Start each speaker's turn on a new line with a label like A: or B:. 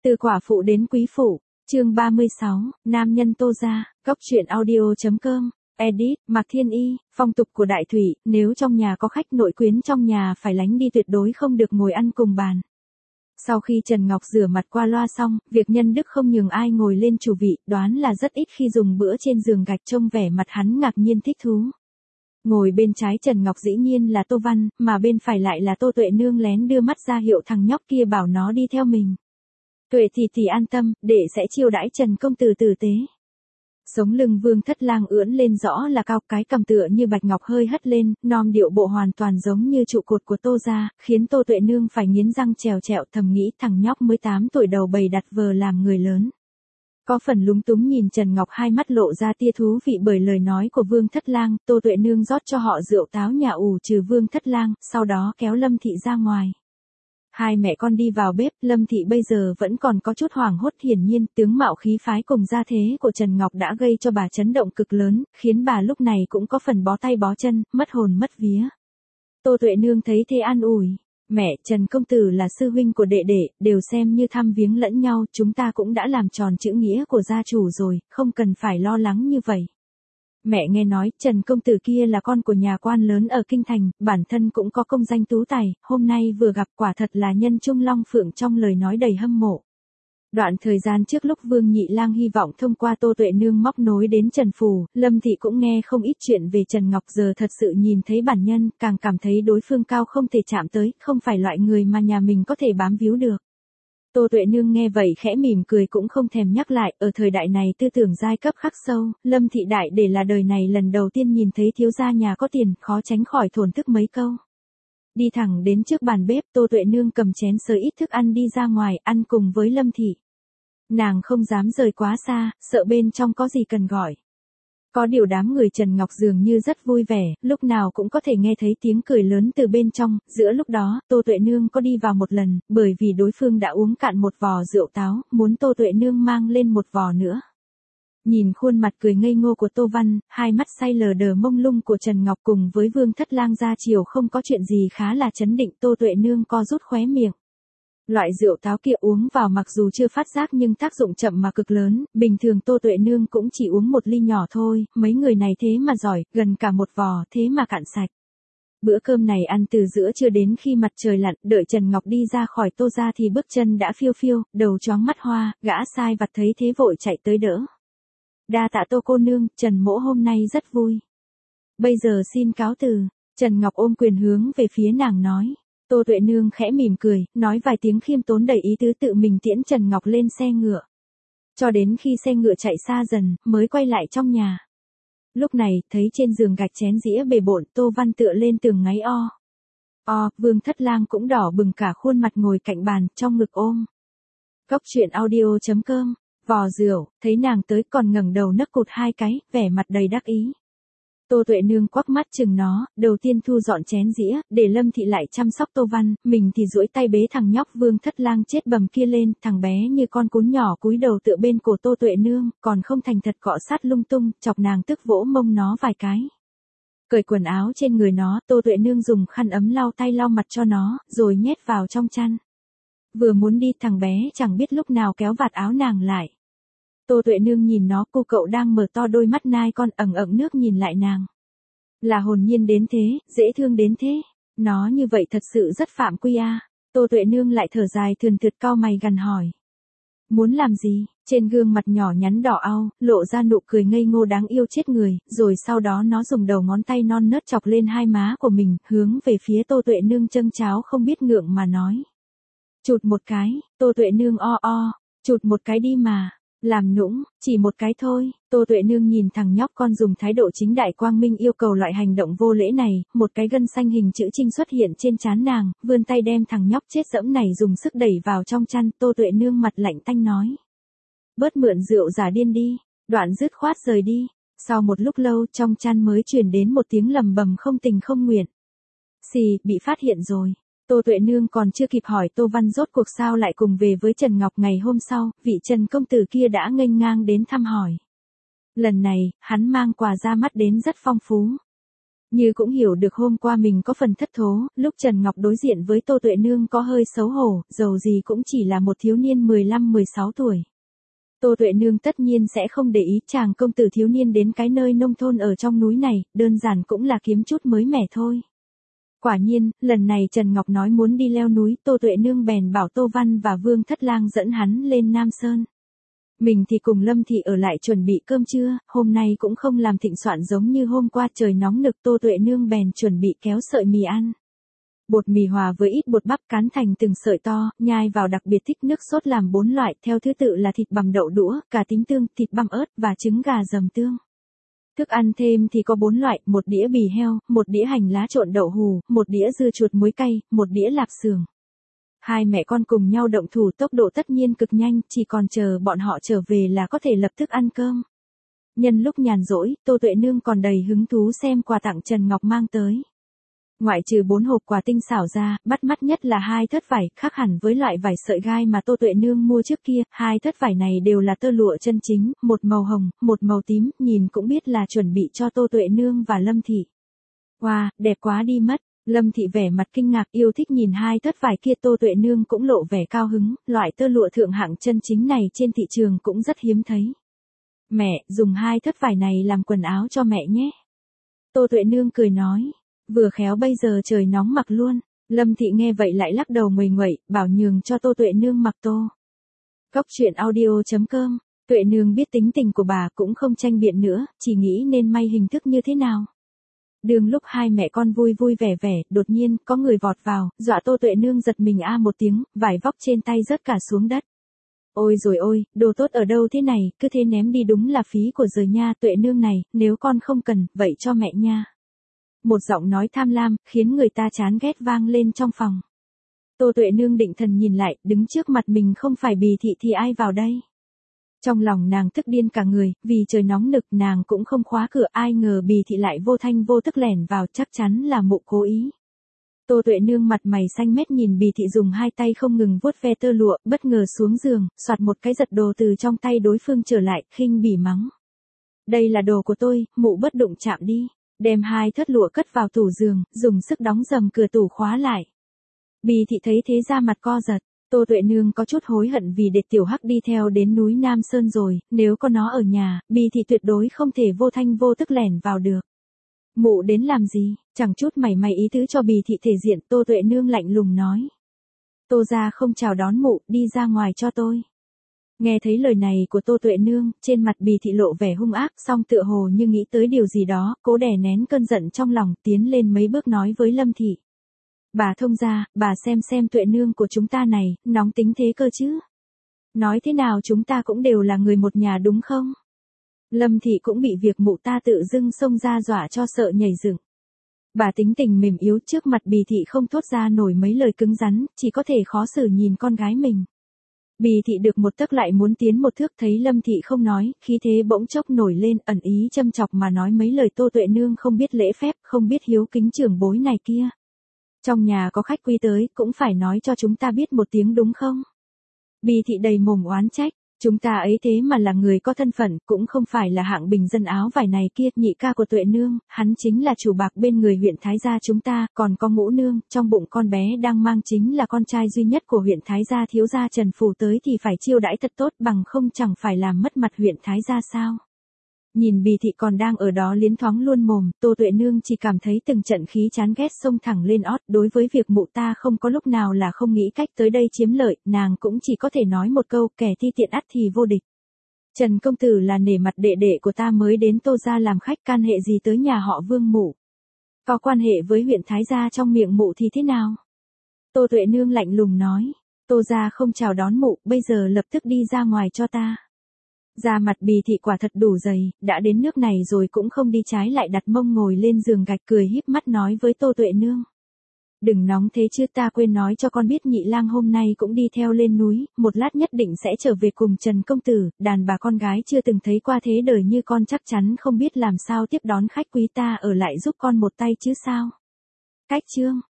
A: Từ quả phụ đến quý phụ, chương 36, nam nhân Tô gia, góc truyện audio.com, edit, Mạc Thiên Y, phong tục của Đại Thủy, nếu trong nhà có khách nội quyến trong nhà phải lánh đi tuyệt đối không được ngồi ăn cùng bàn. Sau khi Trần Ngọc rửa mặt qua loa xong, việc nhân đức không nhường ai ngồi lên chủ vị, đoán là rất ít khi dùng bữa trên giường gạch trông vẻ mặt hắn ngạc nhiên thích thú. Ngồi bên trái Trần Ngọc dĩ nhiên là Tô Văn, mà bên phải lại là Tô Tuệ Nương lén đưa mắt ra hiệu thằng nhóc kia bảo nó đi theo mình. Tuệ thì an tâm, để sẽ chiêu đãi Trần công tử tử tế. Sống lưng Vương Thất Lang ưỡn lên rõ là cao, cái cằm tựa như bạch ngọc hơi hất lên, nom điệu bộ hoàn toàn giống như trụ cột của Tô gia, khiến Tô Tuệ Nương phải nghiến răng trèo trẹo, thầm nghĩ thằng nhóc mới 8 tuổi đầu bày đặt vờ làm người lớn. Có phần lúng túng nhìn Trần Ngọc, hai mắt lộ ra tia thú vị bởi lời nói của Vương Thất Lang. Tô Tuệ Nương rót cho họ rượu táo nhà ủ trừ Vương Thất Lang, sau đó kéo Lâm Thị ra ngoài. Hai mẹ con đi vào bếp, Lâm Thị bây giờ vẫn còn có chút hoảng hốt, hiển nhiên tướng mạo khí phái cùng gia thế của Trần Ngọc đã gây cho bà chấn động cực lớn, khiến bà lúc này cũng có phần bó tay bó chân, mất hồn mất vía. Tô Tuệ Nương thấy thế an ủi, mẹ, Trần công tử là sư huynh của đệ đệ, đều xem như thăm viếng lẫn nhau, chúng ta cũng đã làm tròn chữ nghĩa của gia chủ rồi, không cần phải lo lắng như vậy. Mẹ nghe nói Trần công tử kia là con của nhà quan lớn ở Kinh Thành, bản thân cũng có công danh tú tài, hôm nay vừa gặp quả thật là nhân trung long phượng trong lời nói đầy hâm mộ. Đoạn thời gian trước lúc Vương Nhị Lang hy vọng thông qua Tô Tuệ Nương móc nối đến Trần Phù, Lâm Thị cũng nghe không ít chuyện về Trần Ngọc, giờ thật sự nhìn thấy bản nhân, càng cảm thấy đối phương cao không thể chạm tới, không phải loại người mà nhà mình có thể bám víu được. Tô Tuệ Nương nghe vậy khẽ mỉm cười cũng không thèm nhắc lại, ở thời đại này tư tưởng giai cấp khắc sâu, Lâm Thị đại để là đời này lần đầu tiên nhìn thấy thiếu gia nhà có tiền, khó tránh khỏi thổn thức mấy câu. Đi thẳng đến trước bàn bếp, Tô Tuệ Nương cầm chén sới ít thức ăn đi ra ngoài, ăn cùng với Lâm Thị. Nàng không dám rời quá xa, sợ bên trong có gì cần gọi. Có điều đám người Trần Ngọc dường như rất vui vẻ, lúc nào cũng có thể nghe thấy tiếng cười lớn từ bên trong, giữa lúc đó, Tô Tuệ Nương có đi vào một lần, bởi vì đối phương đã uống cạn một vò rượu táo, muốn Tô Tuệ Nương mang lên một vò nữa. Nhìn khuôn mặt cười ngây ngô của Tô Văn, hai mắt say lờ đờ mông lung của Trần Ngọc cùng với Vương Thất Lang ra chiều không có chuyện gì khá là chấn định, Tô Tuệ Nương co rút khóe miệng. Loại rượu táo kia uống vào mặc dù chưa phát giác nhưng tác dụng chậm mà cực lớn, bình thường Tô Tuệ Nương cũng chỉ uống một ly nhỏ thôi, mấy người này thế mà giỏi, gần cả một vò, thế mà cạn sạch. Bữa cơm này ăn từ giữa trưa đến khi mặt trời lặn, đợi Trần Ngọc đi ra khỏi Tô gia thì bước chân đã phiêu phiêu, đầu choáng mắt hoa, gã sai vặt thấy thế vội chạy tới đỡ. Đa tạ Tô cô nương, Trần mỗ hôm nay rất vui. Bây giờ xin cáo từ. Trần Ngọc ôm quyền hướng về phía nàng nói. Tô Tuệ Nương khẽ mỉm cười, nói vài tiếng khiêm tốn đầy ý tứ tự mình tiễn Trần Ngọc lên xe ngựa. Cho đến khi xe ngựa chạy xa dần, mới quay lại trong nhà. Lúc này, thấy trên giường gạch chén dĩa bề bộn, Tô Văn tựa lên tường ngáy o. Vương Thất Lang cũng đỏ bừng cả khuôn mặt ngồi cạnh bàn, trong ngực ôm. Góc truyện audio.com, vò rượu, thấy nàng tới còn ngẩng đầu nấc cụt hai cái, vẻ mặt đầy đắc ý. Tô Tuệ Nương quắc mắt chừng nó, đầu tiên thu dọn chén dĩa, để Lâm Thị lại chăm sóc Tô Văn, mình thì duỗi tay bế thằng nhóc Vương Thất Lang chết bầm kia lên, thằng bé như con cún nhỏ cúi đầu tựa bên cổ Tô Tuệ Nương, còn không thành thật cọ sát lung tung, chọc nàng tức vỗ mông nó vài cái. Cởi quần áo trên người nó, Tô Tuệ Nương dùng khăn ấm lau tay lau mặt cho nó, rồi nhét vào trong chăn. Vừa muốn đi, thằng bé chẳng biết lúc nào kéo vạt áo nàng lại. Tô Tuệ Nương nhìn nó, cu cậu đang mở to đôi mắt nai con ẩn ẩn nước nhìn lại nàng. Là hồn nhiên đến thế, dễ thương đến thế. Nó như vậy thật sự rất phạm quy a. Tô Tuệ Nương lại thở dài thườn thượt cau mày gằn hỏi. Muốn làm gì? Trên gương mặt nhỏ nhắn đỏ au, lộ ra nụ cười ngây ngô đáng yêu chết người, rồi sau đó nó dùng đầu ngón tay non nớt chọc lên hai má của mình, hướng về phía Tô Tuệ Nương châng cháo không biết ngượng mà nói. Chụt một cái, Tô Tuệ Nương chụt một cái đi mà. Làm nũng, chỉ một cái thôi. Tô Tuệ Nương nhìn thằng nhóc con dùng thái độ chính đại quang minh yêu cầu loại hành động vô lễ này, một cái gân xanh hình chữ trinh xuất hiện trên trán nàng, vươn tay đem thằng nhóc chết dẫm này dùng sức đẩy vào trong chăn. Tô Tuệ Nương mặt lạnh tanh nói. Bớt mượn rượu giả điên đi. Đoạn dứt khoát rời đi. Sau một lúc lâu trong chăn mới truyền đến một tiếng lầm bầm không tình không nguyện. Xì, bị phát hiện rồi. Tô Tuệ Nương còn chưa kịp hỏi Tô Văn rốt cuộc sao lại cùng về với Trần Ngọc ngày hôm sau, vị Trần công tử kia đã nghênh ngang đến thăm hỏi. Lần này, hắn mang quà ra mắt đến rất phong phú. Như cũng hiểu được hôm qua mình có phần thất thố, lúc Trần Ngọc đối diện với Tô Tuệ Nương có hơi xấu hổ, dầu gì cũng chỉ là một thiếu niên 15-16 tuổi. Tô Tuệ Nương tất nhiên sẽ không để ý chàng công tử thiếu niên đến cái nơi nông thôn ở trong núi này, đơn giản cũng là kiếm chút mới mẻ thôi. Quả nhiên, lần này Trần Ngọc nói muốn đi leo núi, Tô Tuệ Nương bèn bảo Tô Văn và Vương Thất Lang dẫn hắn lên Nam Sơn. Mình thì cùng Lâm Thị ở lại chuẩn bị cơm trưa, hôm nay cũng không làm thịnh soạn giống như hôm qua trời nóng nực, Tô Tuệ Nương bèn chuẩn bị kéo sợi mì ăn. Bột mì hòa với ít bột bắp cán thành từng sợi to, nhai vào đặc biệt thích nước sốt làm 4 loại, theo thứ tự là thịt bằm đậu đũa, cà tím tương, thịt băm ớt và trứng gà dầm tương. Thức ăn thêm thì có 4 loại, một đĩa bì heo, một đĩa hành lá trộn đậu hù, một đĩa dưa chuột muối cay, một đĩa lạp xưởng. Hai mẹ con cùng nhau động thủ, tốc độ tất nhiên cực nhanh, chỉ còn chờ bọn họ trở về là có thể lập tức ăn cơm. Nhân lúc nhàn rỗi, Tô Tuệ Nương còn đầy hứng thú xem quà tặng Trần Ngọc mang tới. Ngoại trừ 4 hộp quà tinh xảo ra, bắt mắt nhất là 2 thớt vải, khác hẳn với loại vải sợi gai mà Tô Tuệ Nương mua trước kia, 2 thớt vải này đều là tơ lụa chân chính, một màu hồng, một màu tím, nhìn cũng biết là chuẩn bị cho Tô Tuệ Nương và Lâm Thị. Wow, đẹp quá đi mất. Lâm Thị vẻ mặt kinh ngạc, yêu thích nhìn 2 thớt vải kia. Tô Tuệ Nương cũng lộ vẻ cao hứng, loại tơ lụa thượng hạng chân chính này trên thị trường cũng rất hiếm thấy. Mẹ, dùng 2 thớt vải này làm quần áo cho mẹ nhé. Tô Tuệ Nương cười nói, vừa khéo bây giờ trời nóng mặc luôn. Lâm Thị nghe vậy lại lắc đầu nguầy nguậy, bảo nhường cho Tô Tuệ Nương mặc tô. Cóc truyện audio.com, Tuệ Nương biết tính tình của bà cũng không tranh biện nữa, chỉ nghĩ nên may hình thức như thế nào. Đường lúc hai mẹ con vui vui vẻ vẻ, đột nhiên có người vọt vào, dọa Tô Tuệ Nương giật mình a một tiếng, vải vóc trên tay rớt cả xuống đất. Ôi rồi ôi, đồ tốt ở đâu thế này, cứ thế ném đi đúng là phí của rồi nha. Tuệ Nương này, nếu con không cần, vậy cho mẹ nha. Một giọng nói tham lam, khiến người ta chán ghét vang lên trong phòng. Tô Tuệ Nương định thần nhìn lại, đứng trước mặt mình không phải Bì Thị thì ai vào đây? Trong lòng nàng tức điên cả người, vì trời nóng nực nàng cũng không khóa cửa, ai ngờ Bì Thị lại vô thanh vô tức lẻn vào, chắc chắn là mụ cố ý. Tô Tuệ Nương mặt mày xanh mét nhìn Bì Thị dùng 2 tay không ngừng vuốt ve tơ lụa, bất ngờ xuống giường, soạt một cái giật đồ từ trong tay đối phương trở lại, khinh bỉ mắng. Đây là đồ của tôi, mụ bất đụng chạm đi. Đem 2 thớt lụa cất vào tủ giường, dùng sức đóng dầm cửa tủ khóa lại. Bì Thị thấy thế ra mặt co giật. Tô Tuệ Nương có chút hối hận vì để Tiểu Hắc đi theo đến núi Nam Sơn rồi, nếu có nó ở nhà, Bì Thị tuyệt đối không thể vô thanh vô tức lẻn vào được. Mụ đến làm gì, chẳng chút mảy may ý tứ cho Bì Thị thể diện. Tô Tuệ Nương lạnh lùng nói. Tô gia không chào đón mụ, đi ra ngoài cho tôi. Nghe thấy lời này của Tô Tuệ Nương, trên mặt Bì Thị lộ vẻ hung ác, song tựa hồ như nghĩ tới điều gì đó, cố đè nén cơn giận trong lòng, tiến lên mấy bước nói với Lâm Thị. Bà thông gia, bà xem Tuệ Nương của chúng ta này, nóng tính thế cơ chứ. Nói thế nào chúng ta cũng đều là người một nhà đúng không? Lâm Thị cũng bị việc mụ ta tự dưng xông ra dọa cho sợ nhảy dựng. Bà tính tình mềm yếu, trước mặt Bì Thị không thốt ra nổi mấy lời cứng rắn, chỉ có thể khó xử nhìn con gái mình. Bì Thị được một tấc lại muốn tiến một thước, thấy Lâm Thị không nói, khí thế bỗng chốc nổi lên, ẩn ý châm chọc mà nói mấy lời. Tô Tuệ Nương không biết lễ phép, không biết hiếu kính trưởng bối này kia. Trong nhà có khách quý tới, cũng phải nói cho chúng ta biết một tiếng đúng không? Bì Thị đầy mồm oán trách, chúng ta ấy thế mà là người có thân phận, cũng không phải là hạng bình dân áo vải này kia. Nhị ca của Tuệ Nương, hắn chính là chủ bạc bên người huyện Thái gia chúng ta, còn có Ngũ Nương, trong bụng con bé đang mang chính là con trai duy nhất của huyện Thái gia thiếu gia Trần Phủ, tới thì phải chiêu đãi thật tốt, bằng không chẳng phải làm mất mặt huyện Thái gia sao? Nhìn Bì Thị còn đang ở đó liến thoáng luôn mồm, Tô Tuệ Nương chỉ cảm thấy từng trận khí chán ghét xông thẳng lên ót. Đối với việc mụ ta không có lúc nào là không nghĩ cách tới đây chiếm lợi, nàng cũng chỉ có thể nói một câu, kẻ thi tiện ắt thì vô địch. Trần công tử là nể mặt đệ đệ của ta mới đến Tô gia làm khách, can hệ gì tới nhà họ Vương mụ? Có quan hệ với huyện Thái gia trong miệng mụ thì thế nào? Tô Tuệ Nương lạnh lùng nói, Tô gia không chào đón mụ, bây giờ lập tức đi ra ngoài cho ta. Da mặt Bì Thị quả thật đủ dày, đã đến nước này rồi cũng không đi trái lại đặt mông ngồi lên giường gạch, cười híp mắt nói với Tô Tuệ Nương. Đừng nóng thế chứ, ta quên nói cho con biết Nhị lang hôm nay cũng đi theo lên núi, một lát nhất định sẽ trở về cùng Trần công tử. Đàn bà con gái chưa từng thấy qua thế đời như con chắc chắn không biết làm sao tiếp đón khách quý, ta ở lại giúp con một tay chứ sao. Cách chương